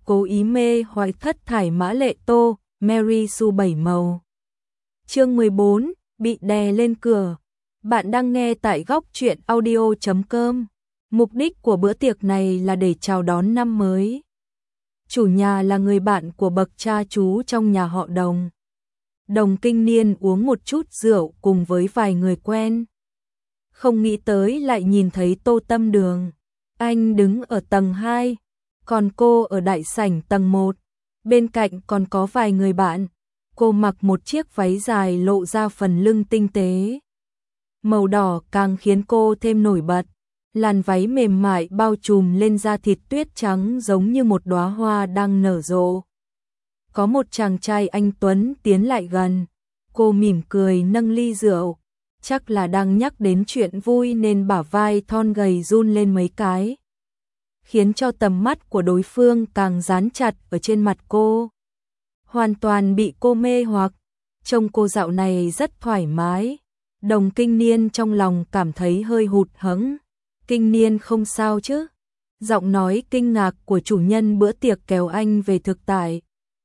cố ý mê hoặc thất thải mã lệ tô, Mary Sue bảy màu. Chương 14, bị đè lên cửa. Bạn đang nghe tại góc truyện audio.com. Mục đích của bữa tiệc này là để chào đón năm mới. Chủ nhà là người bạn của bậc cha chú trong nhà họ Đồng. Đồng Kinh Niên uống một chút rượu cùng với vài người quen. Không nghĩ tới lại nhìn thấy Tô Tâm Đường. Anh đứng ở tầng 2, còn cô ở đại sảnh tầng 1. Bên cạnh còn có vài người bạn. Cô mặc một chiếc váy dài lộ ra phần lưng tinh tế. Màu đỏ càng khiến cô thêm nổi bật. Làn váy mềm mại bao trùm lên da thịt tuyết trắng giống như một đóa hoa đang nở rộ. Có một chàng trai anh tuấn tiến lại gần. Cô mỉm cười nâng ly rượu. Chắc là đang nhắc đến chuyện vui nên bả vai thon gầy run lên mấy cái, khiến cho tầm mắt của đối phương càng dán chặt ở trên mặt cô. Hoàn toàn bị cô mê hoặc. Trông cô dạo này rất thoải mái. Đồng Kinh Niên trong lòng cảm thấy hơi hụt hẫng. Kinh Niên không sao chứ? Giọng nói kinh ngạc của chủ nhân bữa tiệc kéo anh về thực tại.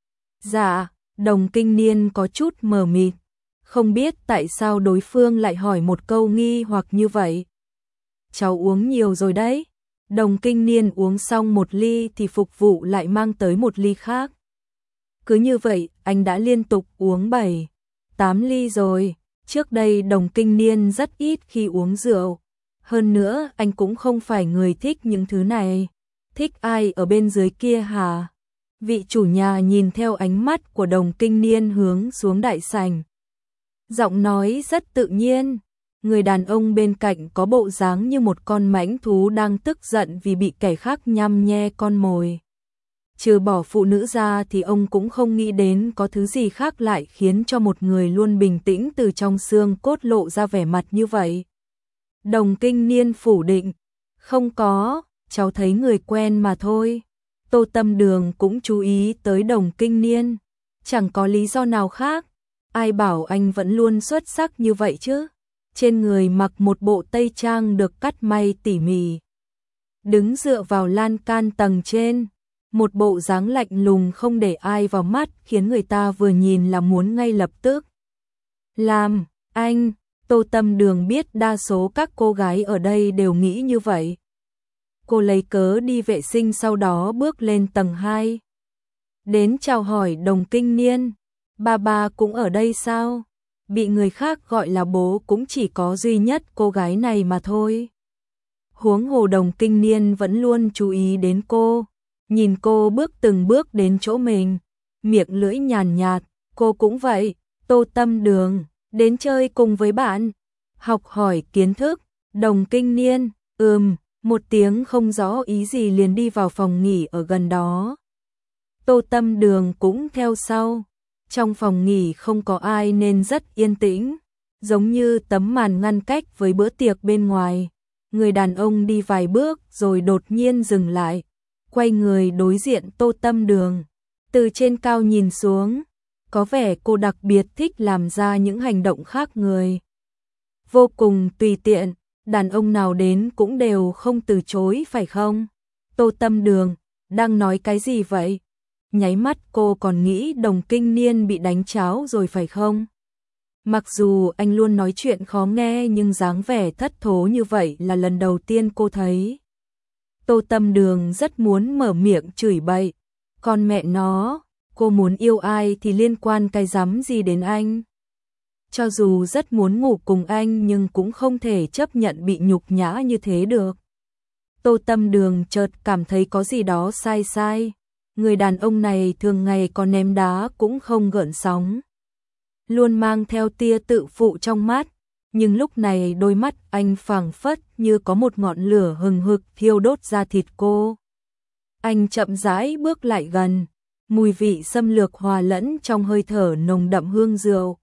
Dạ, Đồng Kinh Niên có chút mờ mịt. Không biết tại sao đối phương lại hỏi một câu nghi hoặc như vậy. Cháu uống nhiều rồi đấy. Đồng Kinh Niên uống xong một ly thì phục vụ lại mang tới một ly khác. Cứ như vậy, anh đã liên tục uống 7, 8 ly rồi. Trước đây Đồng Kinh Niên rất ít khi uống rượu. Hơn nữa, anh cũng không phải người thích những thứ này. Thích ai ở bên dưới kia hả? Vị chủ nhà nhìn theo ánh mắt của Đồng Kinh Niên hướng xuống đại sảnh. Giọng nói rất tự nhiên. Người đàn ông bên cạnh có bộ dáng như một con mãnh thú đang tức giận vì bị kẻ khác nhăm nhe con mồi. Trừ bỏ phụ nữ ra thì ông cũng không nghĩ đến có thứ gì khác lại khiến cho một người luôn bình tĩnh từ trong xương cốt lộ ra vẻ mặt như vậy. Đồng Kinh Niên phủ định. Không có, cháu thấy người quen mà thôi. Tô Tâm Đường cũng chú ý tới Đồng Kinh Niên. Chẳng có lý do nào khác. Ai bảo anh vẫn luôn xuất sắc như vậy chứ? Trên người mặc một bộ tây trang được cắt may tỉ mỉ. Đứng dựa vào lan can tầng trên. Một bộ dáng lạnh lùng không để ai vào mắt khiến người ta vừa nhìn là muốn ngay lập tức làm. Anh, Tô Tâm Đường biết đa số các cô gái ở đây đều nghĩ như vậy. Cô lấy cớ đi vệ sinh sau đó bước lên tầng 2. Đến chào hỏi Đồng Kinh Niên. Ba cũng ở đây sao? Bị người khác gọi là bố cũng chỉ có duy nhất cô gái này mà thôi. Huống hồ Đồng Kinh Niên vẫn luôn chú ý đến cô. Nhìn cô bước từng bước đến chỗ mình. Miệng lưỡi nhàn nhạt. Cô cũng vậy. Tô Tâm Đường, đến chơi cùng với bạn. Học hỏi kiến thức. Đồng Kinh Niên, một tiếng không rõ ý gì liền đi vào phòng nghỉ ở gần đó. Tô Tâm Đường cũng theo sau. Trong phòng nghỉ không có ai nên rất yên tĩnh, giống như tấm màn ngăn cách với bữa tiệc bên ngoài. Người đàn ông đi vài bước rồi đột nhiên dừng lại, quay người đối diện Tô Tâm Đường. Từ trên cao nhìn xuống, có vẻ cô đặc biệt thích làm ra những hành động khác người. Vô cùng tùy tiện, đàn ông nào đến cũng đều không từ chối phải không? Tô Tâm Đường, đang nói cái gì vậy? Nháy mắt cô còn nghĩ Đồng Kinh Niên bị đánh cháo rồi phải không? Mặc dù anh luôn nói chuyện khó nghe nhưng dáng vẻ thất thố như vậy là lần đầu tiên cô thấy. Tô Tâm Đường rất muốn mở miệng chửi bậy. Con mẹ nó, cô muốn yêu ai thì liên quan cái rắm gì đến anh? Cho dù rất muốn ngủ cùng anh nhưng cũng không thể chấp nhận bị nhục nhã như thế được. Tô Tâm Đường chợt cảm thấy có gì đó sai sai. Người đàn ông này thường ngày có ném đá cũng không gợn sóng. Luôn mang theo tia tự phụ trong mắt. Nhưng lúc này đôi mắt anh phảng phất như có một ngọn lửa hừng hực thiêu đốt da thịt cô. Anh chậm rãi bước lại gần. Mùi vị xâm lược hòa lẫn trong hơi thở nồng đậm hương rượu.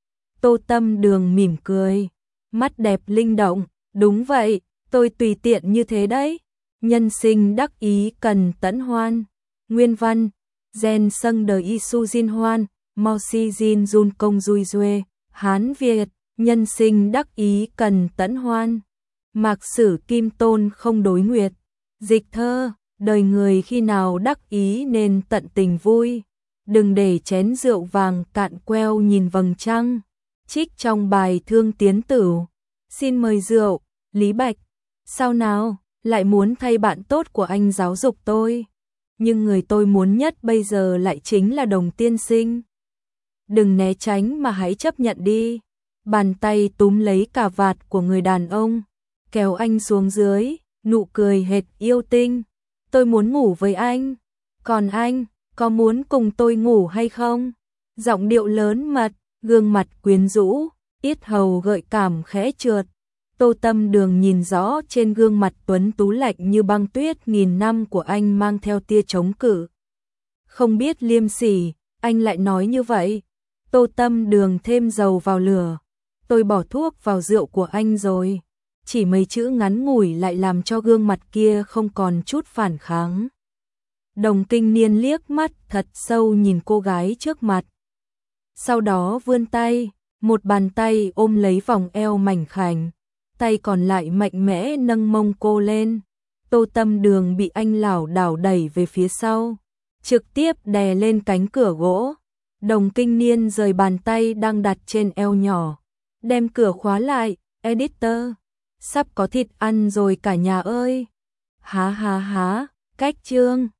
Tô Tâm Đường mỉm cười. Mắt đẹp linh động. Đúng vậy, tôi tùy tiện như thế đấy. Nhân sinh đắc ý cần tẫn hoan. Nguyên văn, Gen Sâng Đời Isu Jin Hoan, Mo Si Jin Jun Công Dui Duê, Hán Việt, nhân sinh đắc ý cần tẫn hoan. Mạc Sử Kim Tôn không đối nguyệt. Dịch thơ, đời người khi nào đắc ý nên tận tình vui, đừng để chén rượu vàng cạn queo nhìn vầng trăng. Trích trong bài Thương Tiến Tử. Xin mời rượu, Lý Bạch. Sao nào, lại muốn thay bạn tốt của anh giáo dục tôi? Nhưng người tôi muốn nhất bây giờ lại chính là Đồng tiên sinh. Đừng né tránh mà hãy chấp nhận đi. Bàn tay túm lấy cà vạt của người đàn ông, kéo anh xuống dưới, nụ cười hệt yêu tinh. Tôi muốn ngủ với anh. Còn anh, có muốn cùng tôi ngủ hay không? Giọng điệu lớn mật, gương mặt quyến rũ, yết hầu gợi cảm khẽ trượt. Tô Tâm Đường nhìn rõ trên gương mặt tuấn tú lạnh như băng tuyết nghìn năm của anh mang theo tia chống cự. Không biết liêm sỉ, anh lại nói như vậy. Tô Tâm Đường thêm dầu vào lửa. Tôi bỏ thuốc vào rượu của anh rồi. Chỉ mấy chữ ngắn ngủi lại làm cho gương mặt kia không còn chút phản kháng. Đồng Kinh Niên liếc mắt thật sâu nhìn cô gái trước mặt. Sau đó vươn tay, một bàn tay ôm lấy vòng eo mảnh khảnh, tay còn lại mạnh mẽ nâng mông cô lên. Tô Tâm Đường bị anh lảo đảo đẩy về phía sau, trực tiếp đè lên cánh cửa gỗ. Đồng Kinh Niên rời bàn tay đang đặt trên eo nhỏ, đem cửa khóa lại. Editor, sắp có thịt ăn rồi cả nhà ơi. Há há há, cách chương.